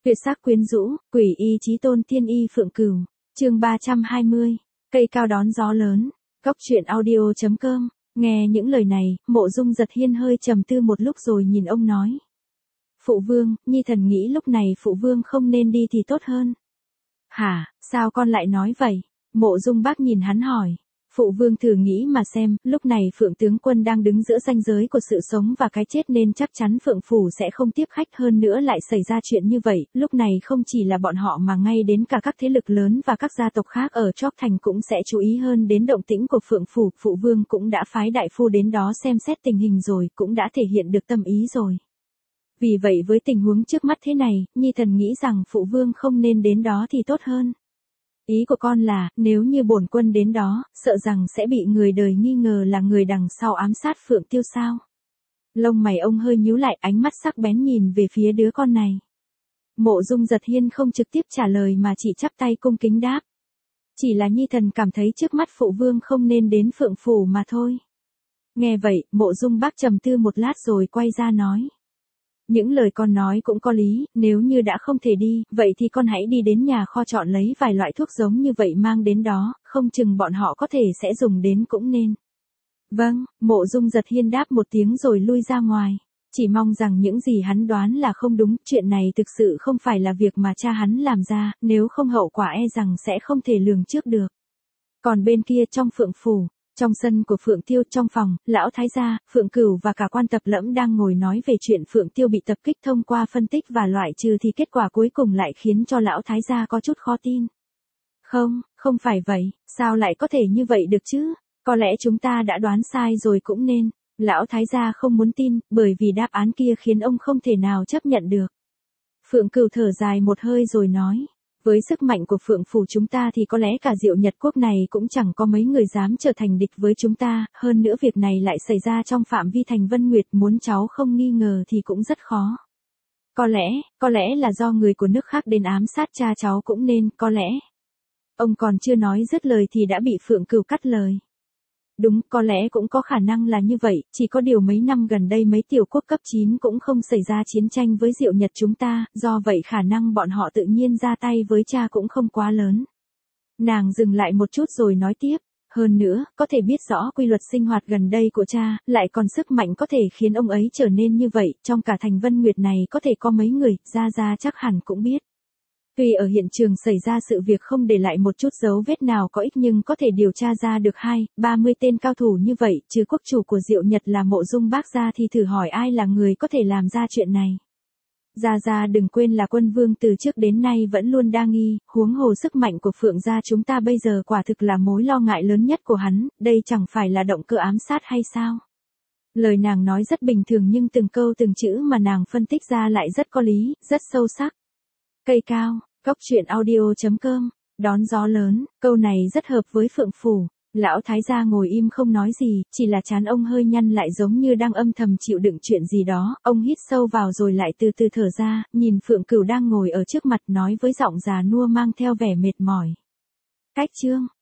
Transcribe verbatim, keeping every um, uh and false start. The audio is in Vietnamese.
Tuyệt sắc quyến rũ, quỷ y chí tôn tiên y Phượng Cửu. Chương ba trăm hai mươi. Cây cao đón gió lớn. Góc truyện audio chấm com. Nghe những lời này, Mộ Dung Giật Hiên hơi trầm tư một lúc rồi nhìn ông nói: Phụ vương, nhi thần nghĩ lúc này phụ vương không nên đi thì tốt hơn. Hả, sao con lại nói vậy? Mộ Dung Bác nhìn hắn hỏi. Phụ vương thử nghĩ mà xem, lúc này Phượng tướng quân đang đứng giữa ranh giới của sự sống và cái chết nên chắc chắn Phượng phủ sẽ không tiếp khách, hơn nữa lại xảy ra chuyện như vậy, lúc này không chỉ là bọn họ mà ngay đến cả các thế lực lớn và các gia tộc khác ở Tróc Thành cũng sẽ chú ý hơn đến động tĩnh của Phượng phủ. Phụ vương cũng đã phái đại phu đến đó xem xét tình hình rồi, cũng đã thể hiện được tâm ý rồi. Vì vậy với tình huống trước mắt thế này, nhi thần nghĩ rằng phụ vương không nên đến đó thì tốt hơn. Ý của con là, nếu như bổn quân đến đó, sợ rằng sẽ bị người đời nghi ngờ là người đằng sau ám sát Phượng Tiêu sao? Lông mày ông hơi nhíu lại, ánh mắt sắc bén nhìn về phía đứa con này. Mộ Dung Giật Hiên không trực tiếp trả lời mà chỉ chắp tay cung kính đáp. Chỉ là nhi thần cảm thấy trước mắt phụ vương không nên đến Phượng phủ mà thôi. Nghe vậy, Mộ Dung Bác trầm tư một lát rồi quay ra nói. Những lời con nói cũng có lý, nếu như đã không thể đi, vậy thì con hãy đi đến nhà kho chọn lấy vài loại thuốc giống như vậy mang đến đó, không chừng bọn họ có thể sẽ dùng đến cũng nên. Vâng, Mộ Dung Giật Hiên đáp một tiếng rồi lui ra ngoài. Chỉ mong rằng những gì hắn đoán là không đúng, chuyện này thực sự không phải là việc mà cha hắn làm ra, nếu không hậu quả e rằng sẽ không thể lường trước được. Còn bên kia trong Phượng phủ, trong sân của Phượng Tiêu, trong phòng, lão thái gia, Phượng Cửu và cả quan tập lẫm đang ngồi nói về chuyện Phượng Tiêu bị tập kích, thông qua phân tích và loại trừ thì kết quả cuối cùng lại khiến cho lão thái gia có chút khó tin. Không, không phải vậy, sao lại có thể như vậy được chứ? Có lẽ chúng ta đã đoán sai rồi cũng nên. Lão thái gia không muốn tin, bởi vì đáp án kia khiến ông không thể nào chấp nhận được. Phượng Cửu thở dài một hơi rồi nói. Với sức mạnh của Phượng phủ chúng ta thì có lẽ cả Diệu Nhật quốc này cũng chẳng có mấy người dám trở thành địch với chúng ta, hơn nữa việc này lại xảy ra trong phạm vi thành Vân Nguyệt, muốn cháu không nghi ngờ thì cũng rất khó. Có lẽ, có lẽ là do người của nước khác đến ám sát cha cháu cũng nên, có lẽ. Ông còn chưa nói dứt lời thì đã bị Phượng Cửu cắt lời. Đúng, có lẽ cũng có khả năng là như vậy, chỉ có điều mấy năm gần đây mấy tiểu quốc cấp chín cũng không xảy ra chiến tranh với Diệu Nhật chúng ta, do vậy khả năng bọn họ tự nhiên ra tay với cha cũng không quá lớn. Nàng dừng lại một chút rồi nói tiếp, hơn nữa, có thể biết rõ quy luật sinh hoạt gần đây của cha, lại còn sức mạnh có thể khiến ông ấy trở nên như vậy, trong cả thành Vân Nguyệt này có thể có mấy người, ra ra chắc hẳn cũng biết. Tuy ở hiện trường xảy ra sự việc không để lại một chút dấu vết nào có ích nhưng có thể điều tra ra được hai, ba mươi tên cao thủ như vậy, chứ quốc chủ của Diệu Nhật là Mộ Dung Bác gia thì thử hỏi ai là người có thể làm ra chuyện này. Gia Gia đừng quên là quân vương từ trước đến nay vẫn luôn đa nghi, huống hồ sức mạnh của Phượng gia chúng ta bây giờ quả thực là mối lo ngại lớn nhất của hắn, đây chẳng phải là động cơ ám sát hay sao? Lời nàng nói rất bình thường nhưng từng câu từng chữ mà nàng phân tích ra lại rất có lý, rất sâu sắc. Cây cao, góc truyện audio chấm com, đón gió lớn, câu này rất hợp với Phượng phủ. Lão thái gia ngồi im không nói gì, chỉ là trán ông hơi nhăn lại giống như đang âm thầm chịu đựng chuyện gì đó, ông hít sâu vào rồi lại từ từ thở ra, nhìn Phượng Cửu đang ngồi ở trước mặt nói với giọng già nua mang theo vẻ mệt mỏi. Cách chương